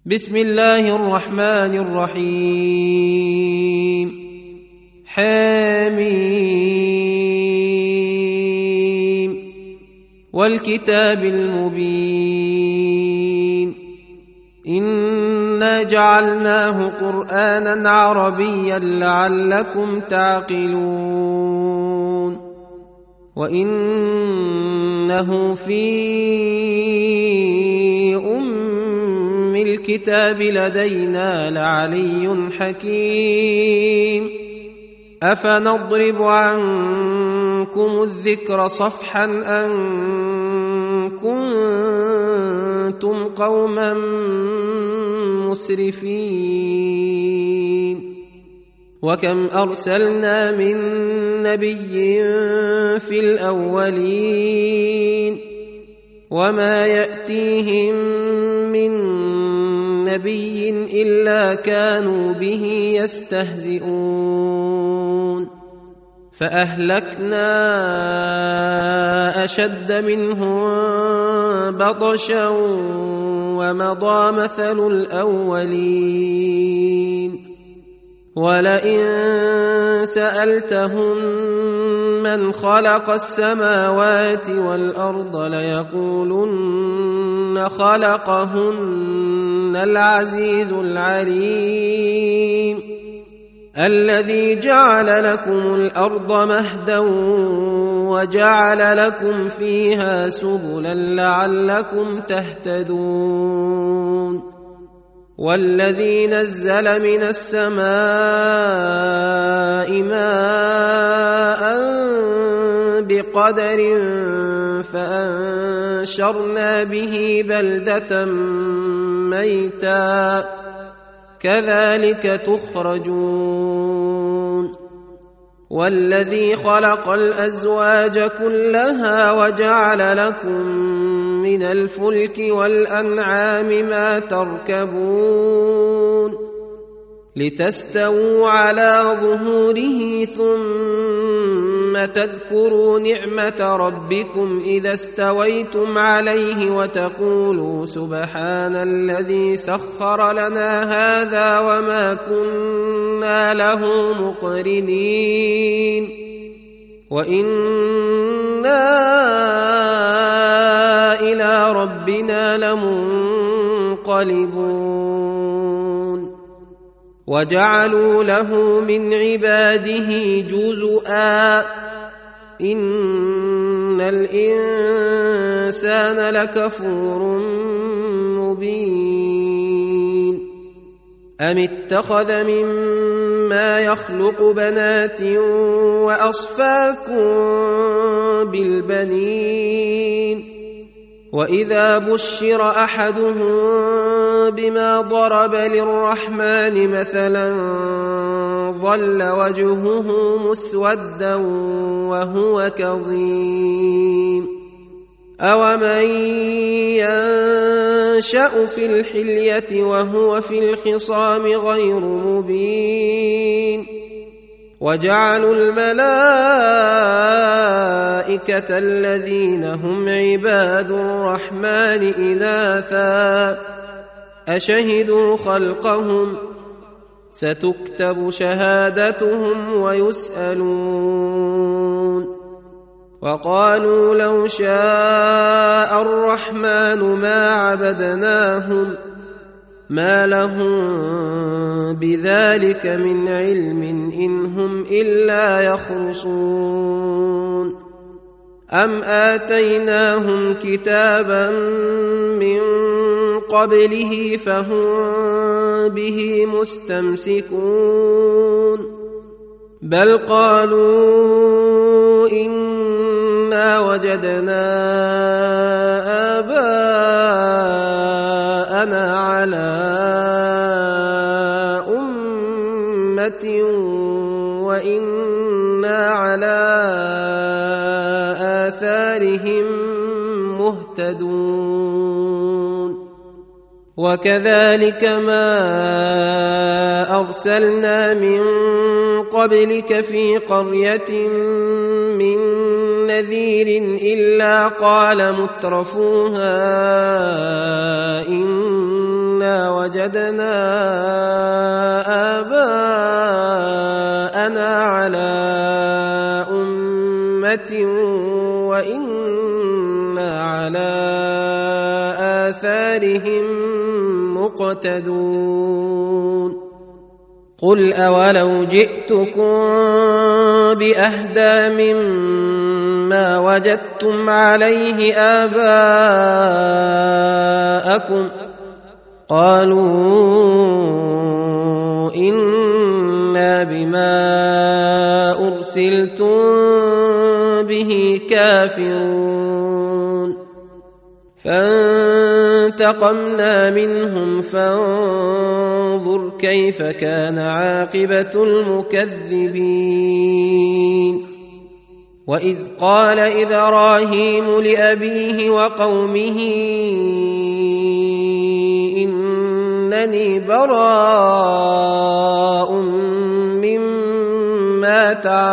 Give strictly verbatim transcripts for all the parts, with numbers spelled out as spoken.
بسم الله الرحمن الرحيم حميم والكتاب المبين إنا جعلناه قرآنا عربيا لعلكم تعقلون وإنه في أم الكتاب لدينا لعلي حكيم أفنضرب عنكم الذكر صفحا أن كنتم قوما مسرفين وكم أرسلنا من نبي في الأولين وما يأتيهم من نبي إلا كانوا به يستهزئون فأهلكنا أشد منهم بطشا ومضى مثل الأولين ولئن سألتهم من خلق السماوات والأرض ليقولن خلقهن العزيز العليم الذي جعل لكم الأرض مهدا وجعل لكم فيها سبلا لعلكم تهتدون والذي نزل من السماء ماء بقدر فأنشرنا به بلدة ميتا كذلك تخرجون والذي خلق الأزواج كلها وجعل لكم من الفلك والأنعام ما تركبون لتستووا على ظهوره ثم تذكروا نعمة ربكم إذا استويتم عليه وتقولوا سبحان الذي سخر لنا هذا وما كنا له مقرنين وإنا إلى ربنا لمنقلبون وجعلوا له من عباده جزءا إن الإنسان لكفور مبين أم اتخذ مما يخلق بنات وأصفاكم بالبنين وإذا بشر أحدهم بما ضرب للرحمن مثلا ظل وجهه مسودا وهو كظيم أومن ينشأ في الحلية وهو في الخصام غير مبين وجعلوا الملائكة الذين هم عباد الرحمن إناثا أشهدوا خلقهم ستكتب شهادتهم ويسألون وقالوا لو شاء الرحمن ما عبدناهم ما لهم بذلك من علم إن هم إلا يخرصون أم آتيناهم كتابا من قبله فهم به مستمسكون بل قالوا إنا وجدنا آباءنا على أمة وإنا على آثارهم مهتدون وكذلك ما أرسلنا من قبلك في قرية من نذير إلا قال مترفوها إنا إنا وجدنا آباءنا على أمة وإنا على آثارهم مقتدون قل أولو جئتكم بأهدى مما وجدتم عليه آباءكم قالوا إنا بما أرسلتم به كافرون فانتقمنا منهم فانظر كيف كان عاقبة المكذبين وإذ قال إبراهيم لأبيه وقومه إنني براء مما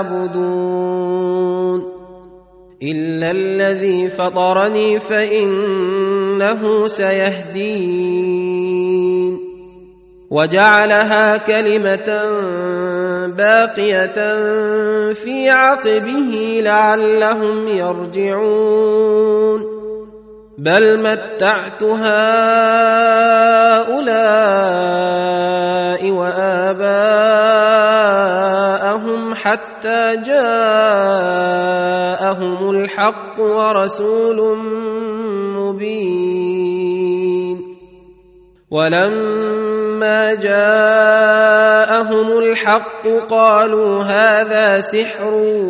تعبدون إلا الذي فطرني فإنه سيهدين وجعلها كلمة باقية في عقبه لعلهم يرجعون بل متعت هؤلاء وآباءهم حتى جاءهم الحق ورسول مبين ولما جاءهم الحق قالوا هذا سحر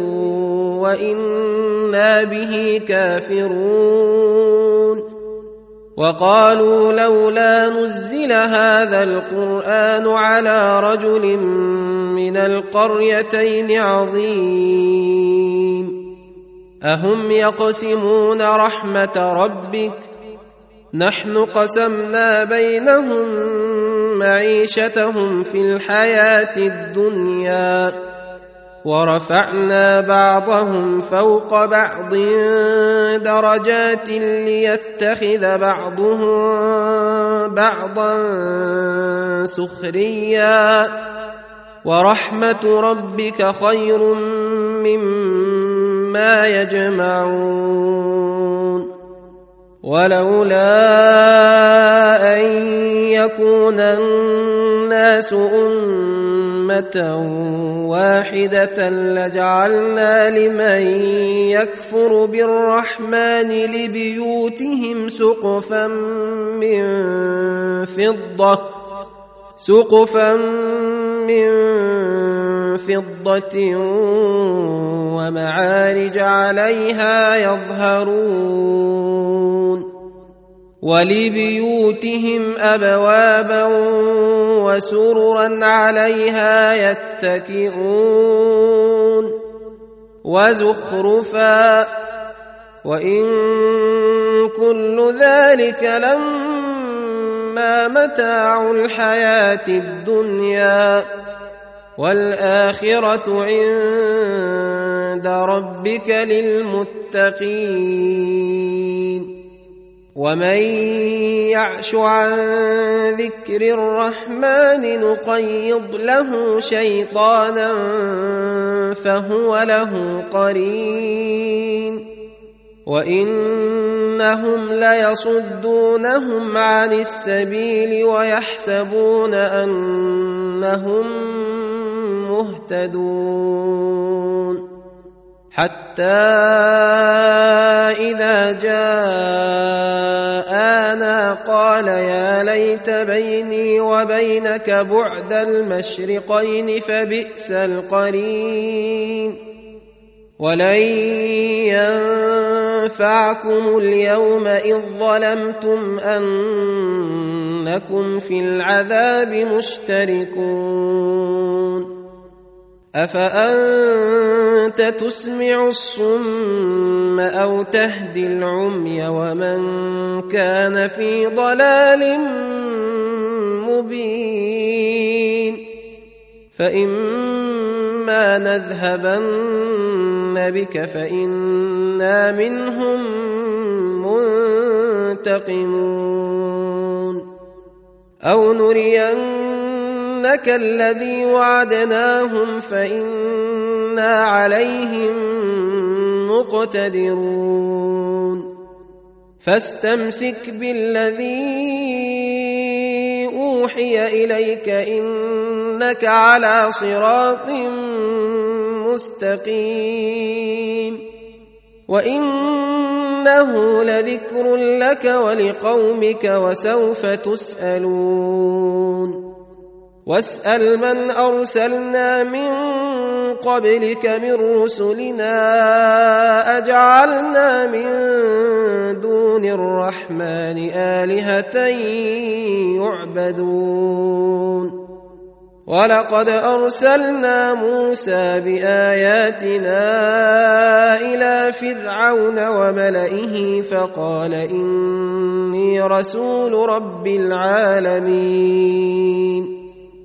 وإنا به كافرون وقالوا لولا نزل هذا القرآن على رجل من القريتين عظيم أهم يقسمون رحمة ربك نحن قسمنا بينهم معيشتهم في الحياة الدنيا ورفعنا بعضهم فوق بعض درجات ليتخذ بعضهم بعضا سخريا ورحمة ربك خير مما يجمعون ولولا أن يكون الناس أمة واحدة لجعلنا لمن يكفر بالرحمن لبيوتهم سقفا من فضة سقفا من فضة ومعارج عليها يظهرون ولبيوتهم أبوابا وسررا عليها يتكئون وزخرفا وإن كل ذلك لما متاع الحياة الدنيا والآخرة عند ربك للمتقين ومن يعش عن ذكر الرحمن نقيض له شيطانا فهو له قرين وإنهم ليصدونهم عن السبيل ويحسبون أنهم مهتدون حتى إذا جاءنا قال يا ليت بيني وبينك بعد المشرقين فبئس القرين ولن ينفعكم اليوم إذ ظلمتم أنكم في العذاب مشتركون أفأنت تسمع الصم أو تهدي العمي ومن كان في ضلال مبين فإما نذهبن بك فإنا منهم منتقمون أو نرينك الذي وعدناهم فإنا عليهم مقتدرون فاستمسك بالذي أوحي إليك إنك على صراط مستقيم وإنه لذكر لك ولقومك وسوف تسألون واسأل من أرسلنا من قبلك من رسلنا أجعلنا من دون الرحمن آلهة يعبدون ولقد أرسلنا موسى بآياتنا إلى فرعون وملئه فقال إني رسول رب العالمين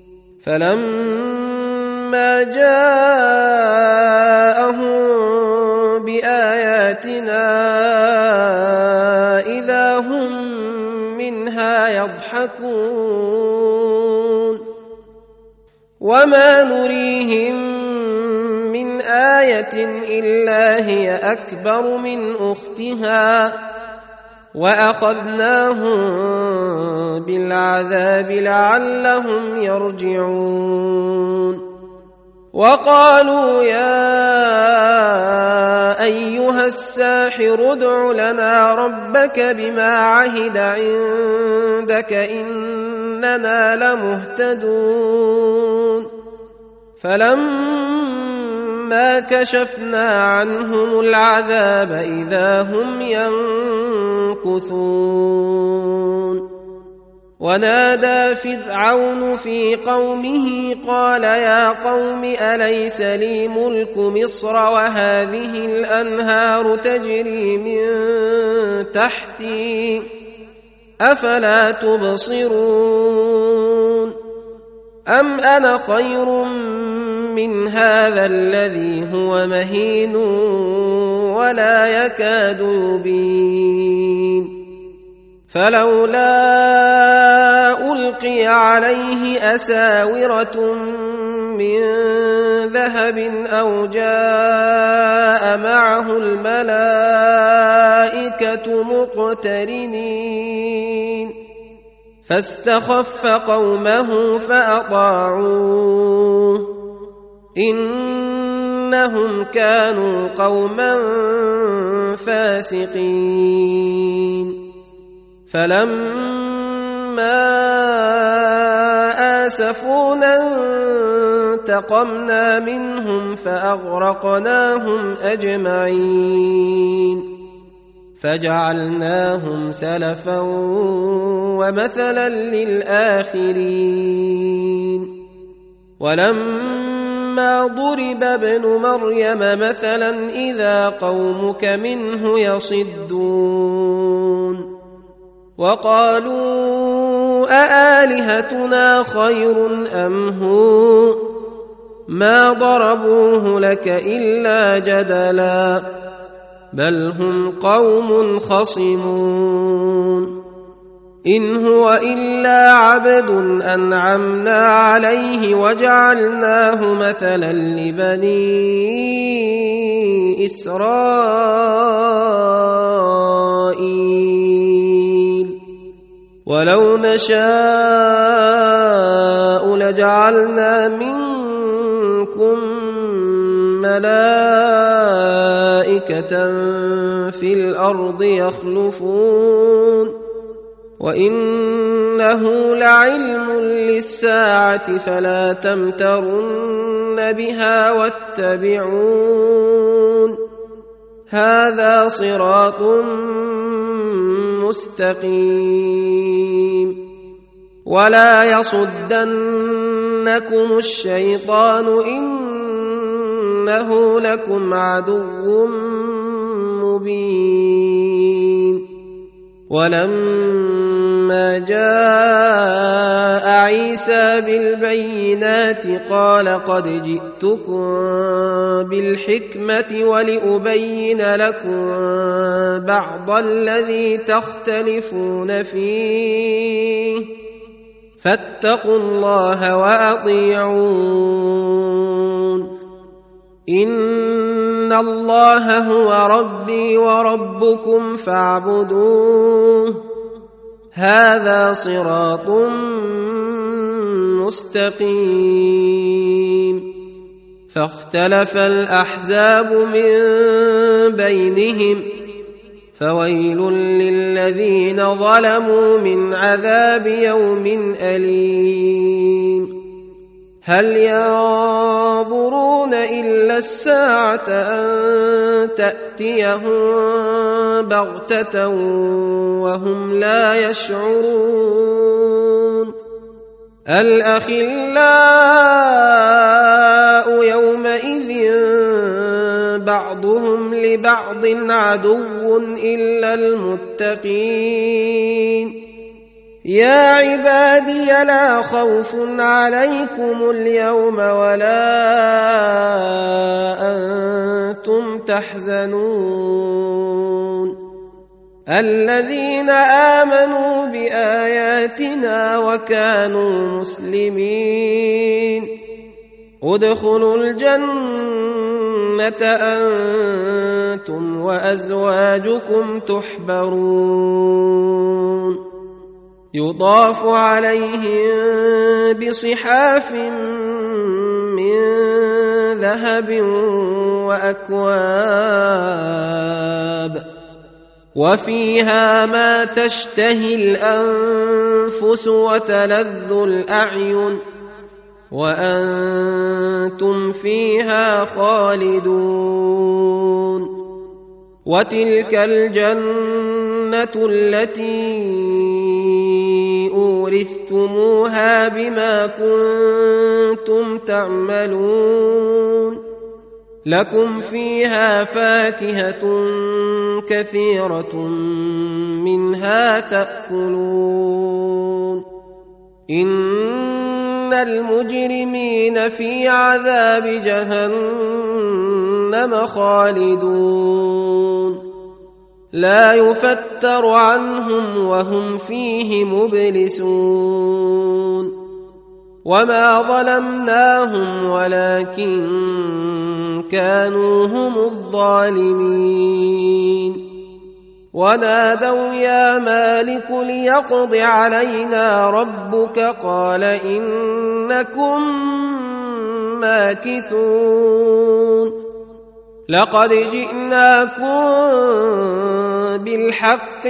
فلما جاءهم بآياتنا إذا هم منها يضحكون وما نريهم من آية إلا هي أكبر من أختها وأخذناهم بالعذاب لعلهم يرجعون وقالوا يا أيها الساحر ادع لنا ربك بما عهد عندك إننا لمهتدون فلما كشفنا عنهم العذاب إذا هم ينكثون ونادى فرعون في قومه قال يا قوم أليس لي ملك مصر وهذه الأنهار تجري من تحتي أفلا تبصرون أم أنا خير من هذا الذي هو مهين ولا يكاد يبين فلولا ألقي عليه أساورة من ذهب أو جاء معه الملائكة مقترنين فاستخف قومه فأطاعوه إنهم كانوا قوما فاسقين فلما آسفونا انتقمنا منهم فأغرقناهم أجمعين فجعلناهم سلفا ومثلا للآخرين ولما ضرب ابن مريم مثلا إذا قومك منه يصدون وقالوا أآلهتنا خير أم هو ما ضربوه لك إلا جدلا بل هم قوم خصمون إن هو إلا عبد أنعمنا عليه وجعلناه مثلا لبني إسرائيل ولو نشاء لجعلنا منكم ملائكة في الأرض يخلفون وإنه لعلم للساعة فلا تمترن بها واتبعون هذا صراط مستقيم ولا يصدنكم الشيطان إنه لكم عدو مبين ولما جاء عيسى بالبينات قال قد جئتكم بالحكمة ولأبين لكم بعض الذي تختلفون فيه فاتقوا الله وأطيعون إن الله هو ربي وربكم فاعبدوه هذا صراط مستقيم فاختلف الأحزاب من بينهم فويل للذين ظلموا من عذاب يوم أليم هل ينظرون إلا الساعة أن تأتيهم بغتة وهم لا يشعرون الأخلاء يومئذ بعضهم لبعض عدو إلا المتقين يا عبادي لا خوف عليكم اليوم ولا أنتم تحزنون الذين آمنوا بآياتنا وكانوا مسلمين ادخلوا الجنة أنتم وأزواجكم تحبرون يطاف عليهم بصحاف من ذهب وأكواب وفيها ما تشتهي الأنفس وتلذ الأعين وأنتم فيها خالدون وتلك الجنة التي أورثتموها بما كنتم تعملون لكم فيها فاكهة كثيرة منها تأكلون إن المجرمين في عذاب جهنم خالدون لا يفتر عنهم وهم فيه مبلسون وما ظلمناهم ولكن كانوا هم الظالمين ونادوا يا مالك ليقض علينا ربك قال إنكم ماكثون لقد جئناكم بالحق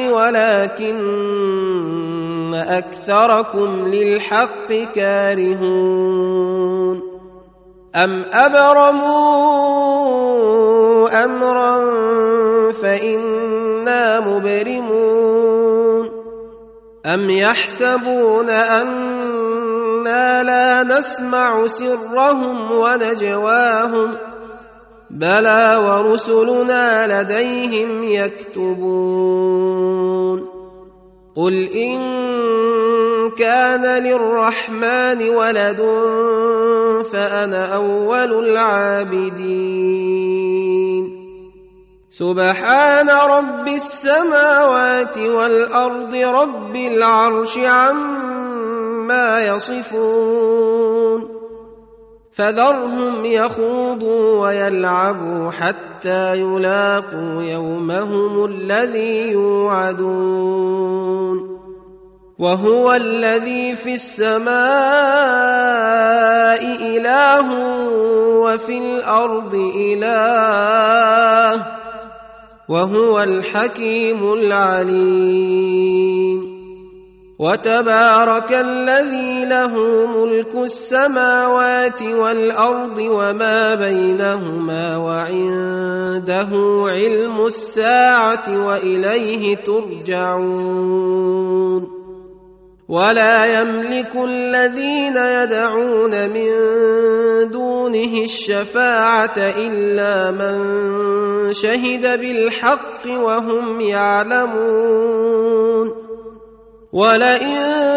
ولكن أكثركم للحق كارهون أم أبرموا أمرا فإنا مبرمون أم يحسبون أنا لا نسمع سرهم ونجواهم بلى ورسلنا لديهم يكتبون قل إن كان للرحمن ولد فأنا أول العابدين سبحان رب السماوات والأرض رب العرش عما يصفون فذرهم يخوضوا ويلعبوا حتى يلاقوا يومهم الذي يوعدون وهو الذي في السماء إله وفي الأرض إله وهو الحكيم العليم وتبارك الذي له ملك السماوات والأرض وما بينهما وعنده علم الساعة وإليه ترجعون ولا يملك الذين يدعون من دونه الشفاعة إلا من شهد بالحق وهم يعلمون ولئن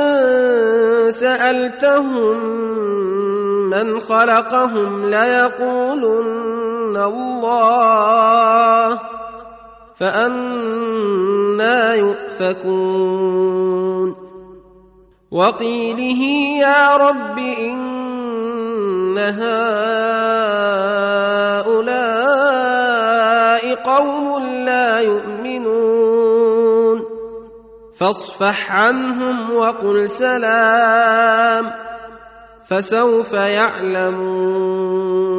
سألتهم من خلقهم ليقولن الله فأنى يؤفكون وقيله يا رب إن هؤلاء قوم لا يؤمنون فاصفح عنهم وقل سلام فسوف يعلمون